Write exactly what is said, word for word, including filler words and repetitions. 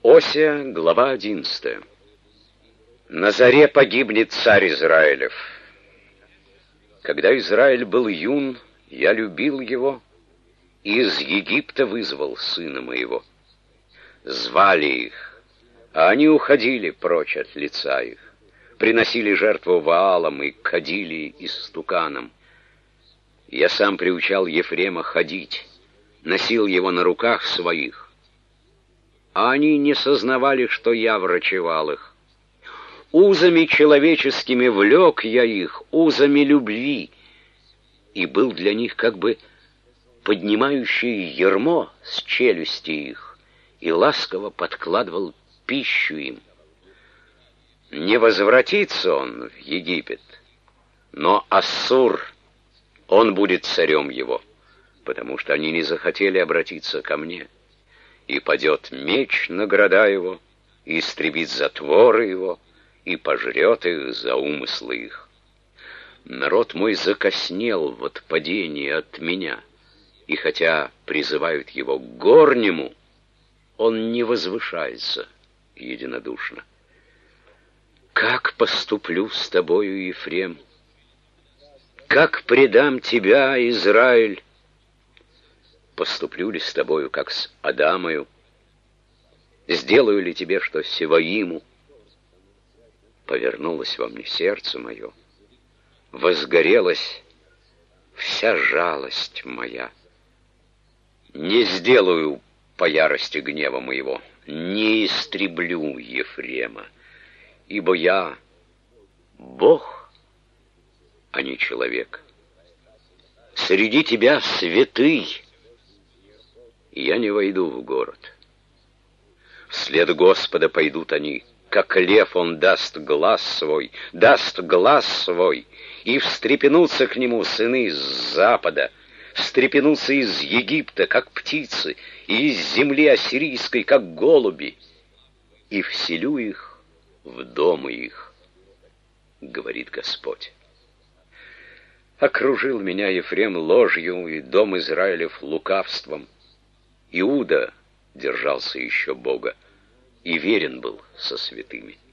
Осия, глава одиннадцатая. На заре погибнет царь Израилев. Когда Израиль был юн, я любил его, и из Египта вызвал сына моего. Звали их, а они уходили прочь от лица их, приносили жертву Ваалам и кадили истуканам. Я сам приучал Ефрема ходить, носил его на руках своих, а они не сознавали, что я врачевал их. Узами человеческими влек я их, узами любви, и был для них как бы поднимающий ярмо с челюсти их, и ласково подкладывал пищу им. Не возвратится он в Египет, но Ассур, он будет царем его, потому что они не захотели обратиться ко мне. И падет меч на города его, и истребит затворы его, и пожрет их за умыслы их. Народ мой закоснел в отпадении от меня, и хотя призывают его к горнему, он не возвышается единодушно. Как поступлю с тобою, Ефрем? Как предам тебя, Израиль? Поступлю ли с тобою, как с Адамою? Сделаю ли тебе, что Севаиму? Повернулось во мне сердце мое, возгорелась вся жалость моя. Не сделаю по ярости гнева моего, не истреблю Ефрема, ибо я Бог, а не человек. Среди тебя святый, и я не войду в город. Вслед Господа пойдут они, как лев он даст глаз свой, даст глаз свой, и встрепенутся к нему сыны с запада, встрепенутся из Египта, как птицы, и из земли ассирийской, как голуби, и вселю их в дома их, говорит Господь. Окружил меня Ефрем ложью, и дом Израилев лукавством. Иуда держался еще Бога и верен был со святыми.